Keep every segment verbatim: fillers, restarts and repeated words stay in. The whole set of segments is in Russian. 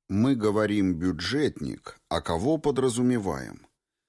Мы говорим «бюджетник», а кого подразумеваем?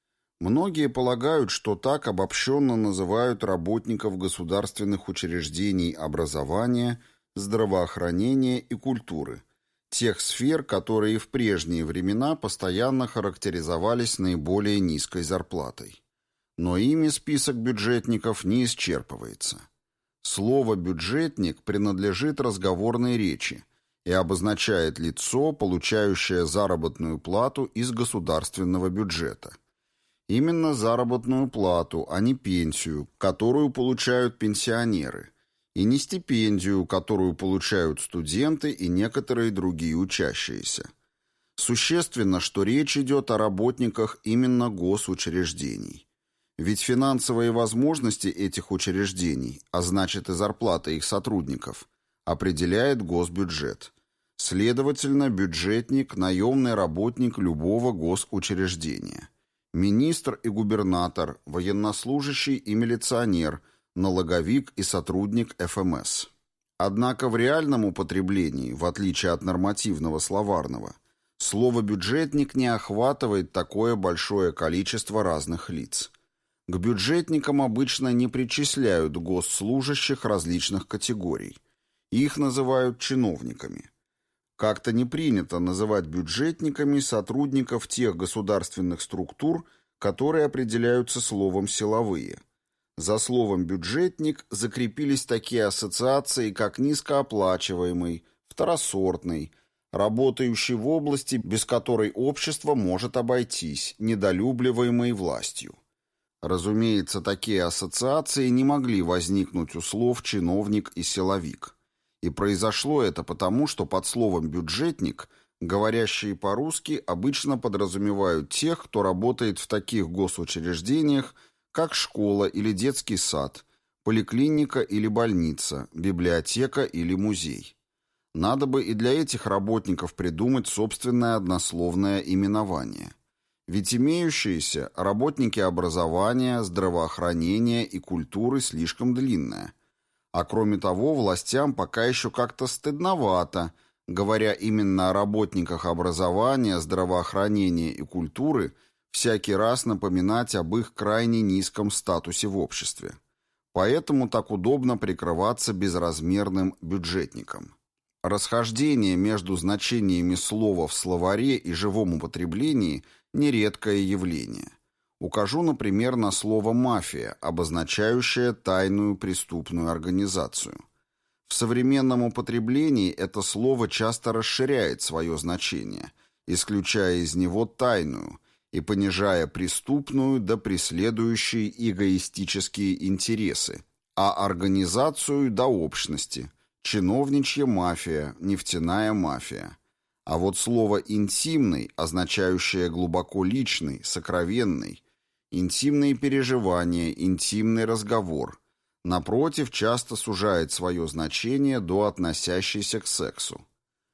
Многие полагают, что так обобщенно называют работников государственных учреждений образования, здравоохранения и культуры, тех сфер, которые в прежние времена постоянно характеризовались наиболее низкой зарплатой. Но ими список бюджетников не исчерпывается. Слово «бюджетник» принадлежит разговорной речи и обозначает лицо, получающее заработную плату из государственного бюджета. Именно заработную плату, а не пенсию, которую получают пенсионеры, и не стипендию, которую получают студенты и некоторые другие учащиеся. Существенно, что речь идет о работниках именно госучреждений. Ведь финансовые возможности этих учреждений, а значит и зарплата их сотрудников, определяет госбюджет. Следовательно, бюджетник – наемный работник любого госучреждения. Министр и губернатор, военнослужащий и милиционер, налоговик и сотрудник эф эм эс. Однако в реальном употреблении, в отличие от нормативного словарного, слово «бюджетник» не охватывает такое большое количество разных лиц. К бюджетникам обычно не причисляют госслужащих различных категорий. Их называют чиновниками. Как-то не принято называть бюджетниками сотрудников тех государственных структур, которые определяются словом «силовые». За словом «бюджетник» закрепились такие ассоциации, как низкооплачиваемый, второсортный, работающий в области, без которой общество может обойтись, недолюбливаемый властью. Разумеется, такие ассоциации не могли возникнуть у слов «чиновник» и «силовик». И произошло это потому, что под словом «бюджетник» говорящие по-русски обычно подразумевают тех, кто работает в таких госучреждениях, как школа или детский сад, поликлиника или больница, библиотека или музей. Надо бы и для этих работников придумать собственное однословное именование. Ведь имеющиеся работники образования, здравоохранения и культуры слишком длинное. А кроме того, властям пока еще как-то стыдновато, говоря именно о работниках образования, здравоохранения и культуры, всякий раз напоминать об их крайне низком статусе в обществе. Поэтому так удобно прикрываться безразмерным бюджетником. Расхождение между значениями слова в словаре и живом употреблении – нередкое явление. Укажу, например, на слово «мафия», обозначающее тайную преступную организацию. В современном употреблении это слово часто расширяет свое значение, исключая из него тайную и понижая преступную до преследующей эгоистические интересы, а организацию до общности – чиновничья мафия, нефтяная мафия. А вот слово «интимный», означающее глубоко личный, сокровенный, интимные переживания, интимный разговор, напротив, часто сужает свое значение до относящейся к сексу.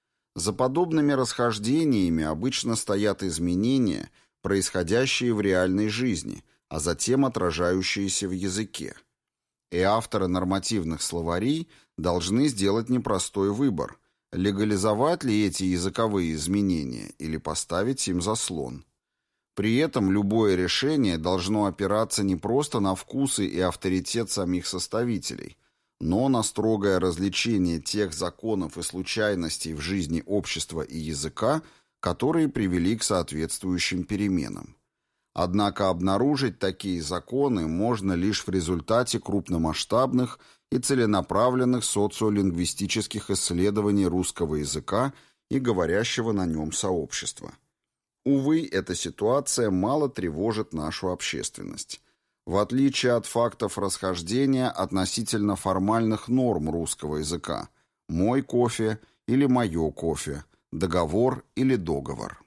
За подобными расхождениями обычно стоят изменения, происходящие в реальной жизни, а затем отражающиеся в языке. И авторы нормативных словарей должны сделать непростой выбор – легализовать ли эти языковые изменения или поставить им заслон. При этом любое решение должно опираться не просто на вкусы и авторитет самих составителей, но на строгое развлечение тех законов и случайностей в жизни общества и языка, которые привели к соответствующим переменам. Однако обнаружить такие законы можно лишь в результате крупномасштабных и целенаправленных социолингвистических исследований русского языка и говорящего на нем сообщества. Увы, эта ситуация мало тревожит нашу общественность. В отличие от фактов расхождения относительно формальных норм русского языка «мой кофе» или «моё кофе», «договор» или «договор».